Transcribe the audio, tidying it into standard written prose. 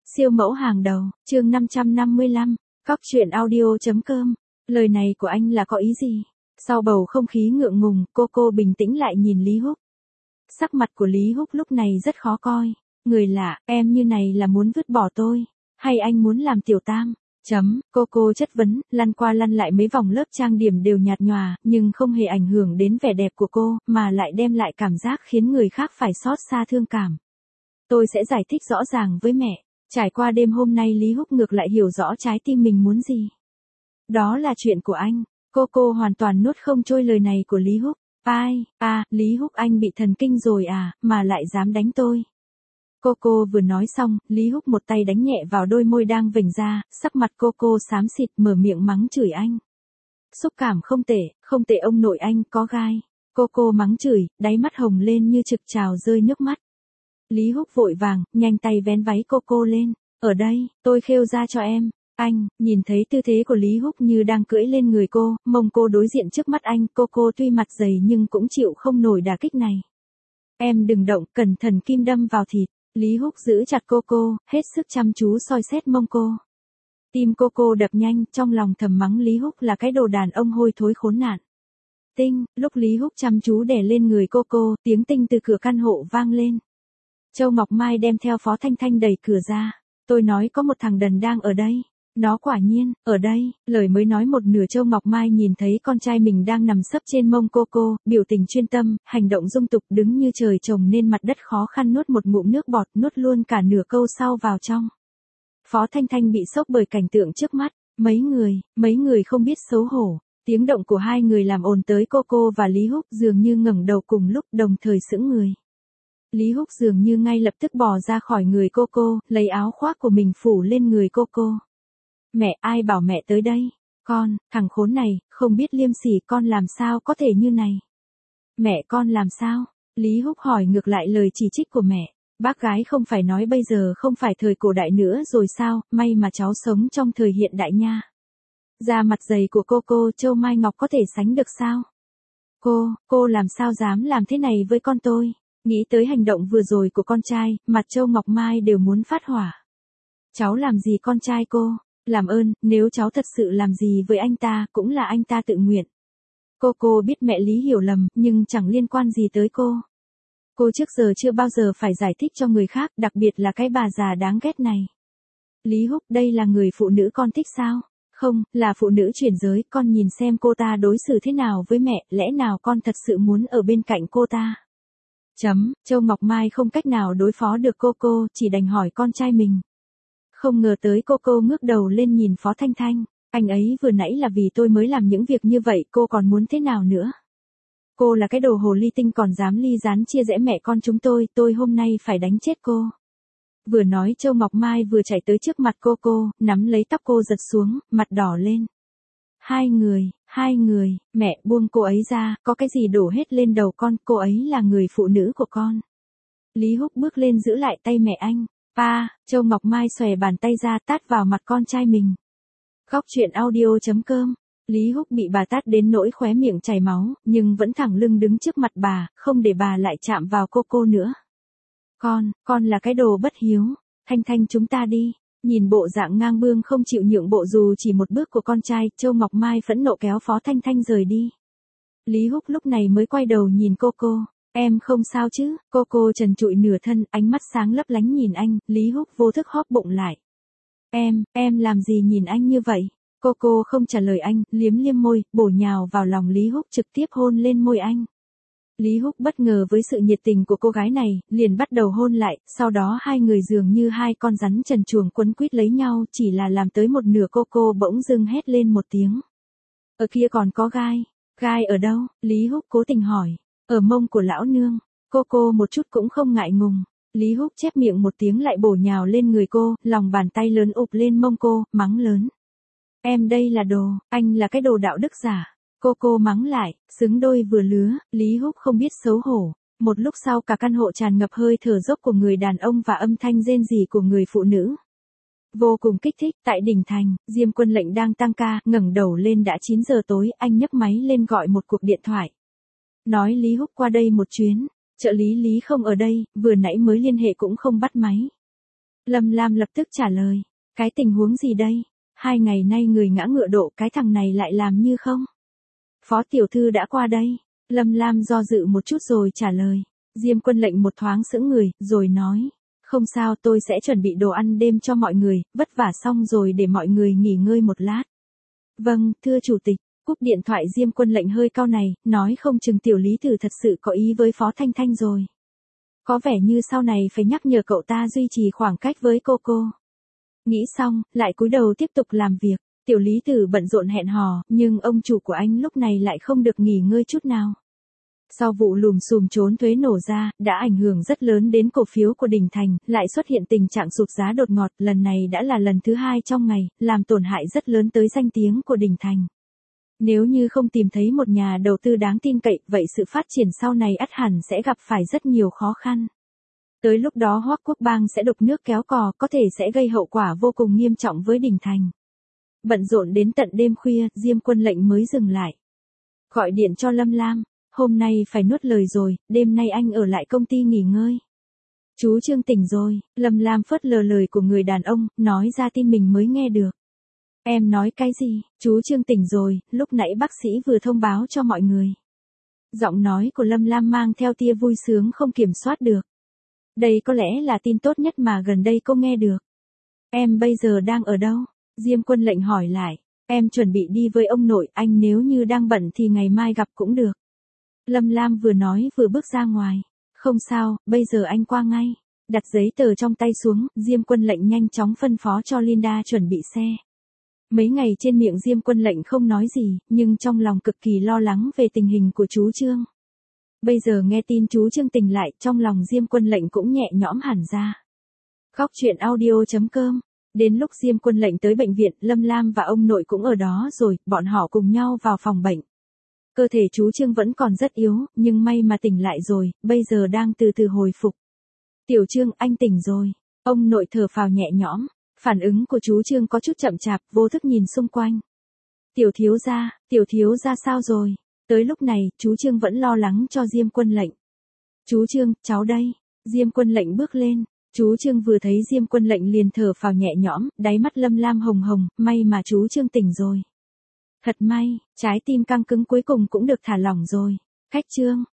Siêu mẫu hàng đầu, chương 555, Cóc truyện audio.com. Lời này của anh là có ý gì? Sau bầu không khí ngượng ngùng, cô bình tĩnh lại nhìn Lý Húc. Sắc mặt của Lý Húc lúc này rất khó coi. Người lạ, em như này là muốn vứt bỏ tôi, hay anh muốn làm tiểu tam? Cô chất vấn, lăn qua lăn lại mấy vòng lớp trang điểm đều nhạt nhòa, nhưng không hề ảnh hưởng đến vẻ đẹp của cô, mà lại đem lại cảm giác khiến người khác phải xót xa thương cảm. Tôi sẽ giải thích rõ ràng với mẹ. Trải qua đêm hôm nay Lý Húc ngược lại hiểu rõ trái tim mình muốn gì. Đó là chuyện của anh. Cô hoàn toàn nuốt không trôi lời này của Lý Húc. Lý Húc anh bị thần kinh rồi à, mà lại dám đánh tôi. Cô vừa nói xong, Lý Húc một tay đánh nhẹ vào đôi môi đang vểnh ra, sắc mặt cô xám xịt mở miệng mắng chửi anh. Xúc cảm không tệ ông nội anh có gai. Cô mắng chửi, đáy mắt hồng lên như trực trào rơi nước mắt. Lý Húc vội vàng, nhanh tay vén váy cô lên. Ở đây, tôi khêu ra cho em. Anh, nhìn thấy tư thế của Lý Húc như đang cưỡi lên người cô, mông cô đối diện trước mắt anh, cô tuy mặt dày nhưng cũng chịu không nổi đả kích này. Em đừng động, cẩn thận kim đâm vào thịt. Lý Húc giữ chặt cô, hết sức chăm chú soi xét mông cô. Tim cô đập nhanh, trong lòng thầm mắng Lý Húc là cái đồ đàn ông hôi thối khốn nạn. Lúc Lý Húc chăm chú đè lên người cô, tiếng tinh từ cửa căn hộ vang lên. Châu Ngọc Mai đem theo Phó Thanh Thanh đẩy cửa ra. Tôi nói có một thằng đần đang ở đây. Nó quả nhiên, ở đây. Lời mới nói một nửa Châu Ngọc Mai nhìn thấy con trai mình đang nằm sấp trên mông cô, biểu tình chuyên tâm, hành động dung tục đứng như trời trồng nên mặt đất khó khăn nuốt một ngụm nước bọt, nuốt luôn cả nửa câu sau vào trong. Phó Thanh Thanh bị sốc bởi cảnh tượng trước mắt. Mấy người không biết xấu hổ. Tiếng động của hai người làm ồn tới cô và Lý Húc dường như ngẩng đầu cùng lúc đồng thời sững người. Lý Húc dường như ngay lập tức bò ra khỏi người cô, lấy áo khoác của mình phủ lên người cô. Mẹ, ai bảo mẹ tới đây? Con, thằng khốn này, không biết liêm sỉ, con làm sao có thể như này? Mẹ con làm sao? Lý Húc hỏi ngược lại lời chỉ trích của mẹ. Bác gái không phải nói bây giờ không phải thời cổ đại nữa rồi sao, may mà cháu sống trong thời hiện đại nha. Da mặt dày của cô Châu Mai Ngọc có thể sánh được sao? Cô làm sao dám làm thế này với con tôi? Nghĩ tới hành động vừa rồi của con trai, mặt Châu Ngọc Mai đều muốn phát hỏa. Cháu làm gì con trai cô? Làm ơn, nếu cháu thật sự làm gì với anh ta, cũng là anh ta tự nguyện. Cô biết mẹ Lý hiểu lầm, nhưng chẳng liên quan gì tới cô. Cô trước giờ chưa bao giờ phải giải thích cho người khác, đặc biệt là cái bà già đáng ghét này. Lý Húc, đây là người phụ nữ con thích sao? Không, là phụ nữ chuyển giới, con nhìn xem cô ta đối xử thế nào với mẹ, lẽ nào con thật sự muốn ở bên cạnh cô ta? Châu Ngọc Mai không cách nào đối phó được cô, chỉ đành hỏi con trai mình. Không ngờ tới cô ngước đầu lên nhìn Phó Thanh Thanh. Anh ấy vừa nãy là vì tôi mới làm những việc như vậy, cô còn muốn thế nào nữa? Cô là cái đồ hồ ly tinh còn dám ly gián chia rẽ mẹ con chúng tôi hôm nay phải đánh chết cô. Vừa nói Châu Ngọc Mai vừa chạy tới trước mặt cô, nắm lấy tóc cô giật xuống, mặt đỏ lên. Hai người, mẹ buông cô ấy ra, có cái gì đổ hết lên đầu con, cô ấy là người phụ nữ của con. Lý Húc bước lên giữ lại tay mẹ anh. Châu Ngọc Mai xòe bàn tay ra tát vào mặt con trai mình. Cóc truyện audio.com. Lý Húc bị bà tát đến nỗi khóe miệng chảy máu, nhưng vẫn thẳng lưng đứng trước mặt bà, không để bà lại chạm vào cô nữa. Con là cái đồ bất hiếu. Thanh chúng ta đi. Nhìn bộ dạng ngang bướng không chịu nhượng bộ dù chỉ một bước của con trai, Châu Ngọc Mai phẫn nộ kéo Phó Thanh Thanh rời đi. Lý Húc lúc này mới quay đầu nhìn cô. Em không sao chứ? Cô trần trụi nửa thân, ánh mắt sáng lấp lánh nhìn anh, Lý Húc vô thức hóp bụng lại. Em làm gì nhìn anh như vậy? Cô không trả lời anh, liếm môi, bổ nhào vào lòng Lý Húc trực tiếp hôn lên môi anh. Lý Húc bất ngờ với sự nhiệt tình của cô gái này, liền bắt đầu hôn lại, sau đó hai người dường như hai con rắn trần truồng quấn quýt lấy nhau, chỉ là làm tới một nửa cô bỗng dưng hét lên một tiếng. Ở kia còn có gai. Gai ở đâu? Lý Húc cố tình hỏi. Ở mông của lão nương. Cô một chút cũng không ngại ngùng. Lý Húc chép miệng một tiếng lại bổ nhào lên người cô, lòng bàn tay lớn ụp lên mông cô, mắng lớn. Em đây là đồ, anh là cái đồ đạo đức giả. Cô mắng lại, xứng đôi vừa lứa, Lý Húc không biết xấu hổ. Một lúc sau cả căn hộ tràn ngập hơi thở dốc của người đàn ông và âm thanh rên rỉ của người phụ nữ. Vô cùng kích thích, tại đỉnh thành, Diêm Quân Lệnh đang tăng ca, ngẩng đầu lên đã 9 giờ tối, anh nhấc máy lên gọi một cuộc điện thoại. Nói Lý Húc qua đây một chuyến, trợ lý Lý không ở đây, vừa nãy mới liên hệ cũng không bắt máy. Lâm Lam lập tức trả lời. Cái tình huống gì đây? 2 ngày nay người ngã ngựa đổ, cái thằng này lại làm như không. Phó tiểu thư đã qua đây. Lâm Lam do dự một chút rồi trả lời. Diêm Quân Lệnh một thoáng sững người, rồi nói. Không sao, tôi sẽ chuẩn bị đồ ăn đêm cho mọi người, vất vả xong rồi để mọi người nghỉ ngơi một lát. Vâng, thưa chủ tịch. Cúp điện thoại Diêm Quân Lệnh hơi cau này, nói không chừng tiểu lý tử thật sự có ý với Phó Thanh Thanh rồi. Có vẻ như sau này phải nhắc nhở cậu ta duy trì khoảng cách với cô. Nghĩ xong, lại cúi đầu tiếp tục làm việc. Tiểu lý tử bận rộn hẹn hò, nhưng ông chủ của anh lúc này lại không được nghỉ ngơi chút nào. Sau vụ lùm xùm trốn thuế nổ ra, đã ảnh hưởng rất lớn đến cổ phiếu của Đình Thành, lại xuất hiện tình trạng sụt giá đột ngột, lần này đã là lần thứ 2 trong ngày, làm tổn hại rất lớn tới danh tiếng của Đình Thành. Nếu như không tìm thấy một nhà đầu tư đáng tin cậy, vậy sự phát triển sau này ắt hẳn sẽ gặp phải rất nhiều khó khăn. Tới lúc đó Hoắc Quốc Bang sẽ đục nước kéo cò, có thể sẽ gây hậu quả vô cùng nghiêm trọng với Đình Thành. Bận rộn đến tận đêm khuya, Diêm Quân Lệnh mới dừng lại. Gọi điện cho Lâm Lam, hôm nay phải nuốt lời rồi, đêm nay anh ở lại công ty nghỉ ngơi. Chú Trương tỉnh rồi, Lâm Lam phớt lờ lời của người đàn ông, nói ra tin mình mới nghe được. Em nói cái gì? Chú Trương tỉnh rồi, lúc nãy bác sĩ vừa thông báo cho mọi người. Giọng nói của Lâm Lam mang theo tia vui sướng không kiểm soát được. Đây có lẽ là tin tốt nhất mà gần đây cô nghe được. Em bây giờ đang ở đâu? Diêm Quân Lệnh hỏi lại. Em chuẩn bị đi với ông nội, anh nếu như đang bận thì ngày mai gặp cũng được. Lâm Lam vừa nói vừa bước ra ngoài. Không sao, bây giờ anh qua ngay. Đặt giấy tờ trong tay xuống, Diêm Quân Lệnh nhanh chóng phân phó cho Linda chuẩn bị xe. Mấy ngày trên miệng Diêm Quân Lệnh không nói gì, nhưng trong lòng cực kỳ lo lắng về tình hình của chú Trương. Bây giờ nghe tin chú Trương tỉnh lại, trong lòng Diêm Quân Lệnh cũng nhẹ nhõm hẳn ra. Góc truyện audio.com. Đến lúc Diêm Quân Lệnh tới bệnh viện, Lâm Lam và ông nội cũng ở đó rồi, bọn họ cùng nhau vào phòng bệnh. Cơ thể chú Trương vẫn còn rất yếu, nhưng may mà tỉnh lại rồi, bây giờ đang từ từ hồi phục. Tiểu Trương, anh tỉnh rồi. Ông nội thở phào nhẹ nhõm. Phản ứng của chú Trương có chút chậm chạp, vô thức nhìn xung quanh. Tiểu thiếu gia sao rồi? Tới lúc này, chú Trương vẫn lo lắng cho Diêm Quân Lệnh. Chú Trương, cháu đây. Diêm Quân Lệnh bước lên. Chú Trương vừa thấy Diêm Quân Lệnh liền thở phào nhẹ nhõm, đáy mắt Lâm Lam hồng hồng, may mà chú Trương tỉnh rồi. Thật may, trái tim căng cứng cuối cùng cũng được thả lỏng rồi. Khách Trương,